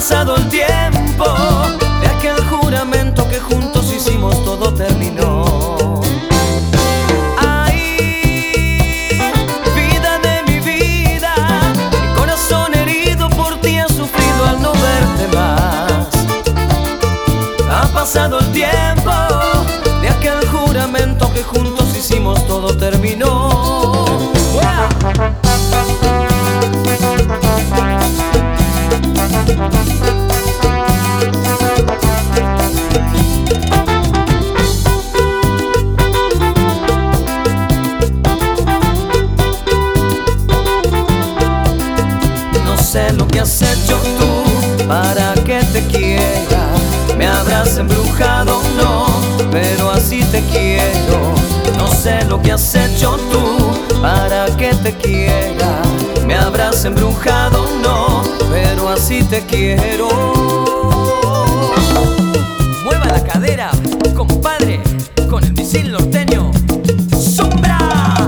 pasado el tiempo de aquel juramento que juntos hicimos, todo terminó. Ay, vida de mi vida, mi corazón herido por ti ha sufrido al no verte más. Ha pasado el tiempo de aquel juramento que juntos hicimos, todo terminó. No sé lo que has hecho tú para que te quiera. Me habrás embrujado, no, pero así te quiero. No sé lo que has hecho tú para que te quiera. Me habrás embrujado, no, pero así te quiero. Mueva la cadera, compadre, con el misil norteño. ¡Sombras!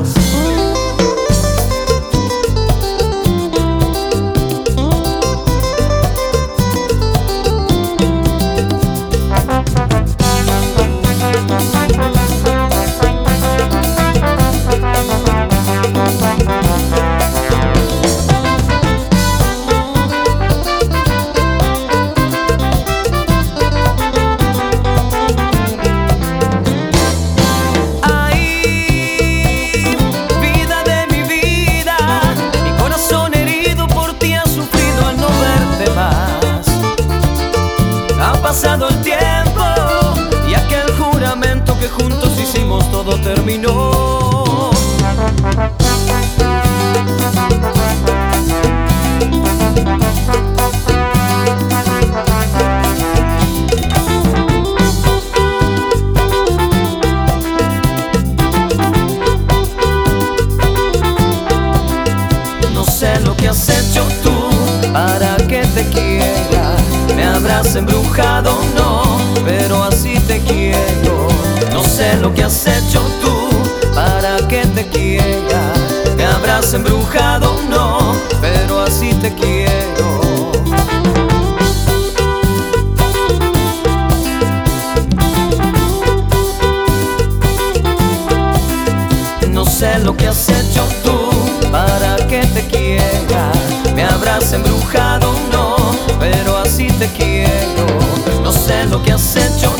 Ha pasado el tiempo y aquel juramento que juntos hicimos, todo terminó. No sé lo que has hecho tú para que te quiera. Me habrás embrujado, no, pero así te quiero. No sé lo que has hecho tú para que te quiera. Me habrás embrujado, no, pero así te quiero. No sé lo que has hecho tú para que te quiera. Me habrás embrujado, no, pero así te quiero. No sé lo que has hecho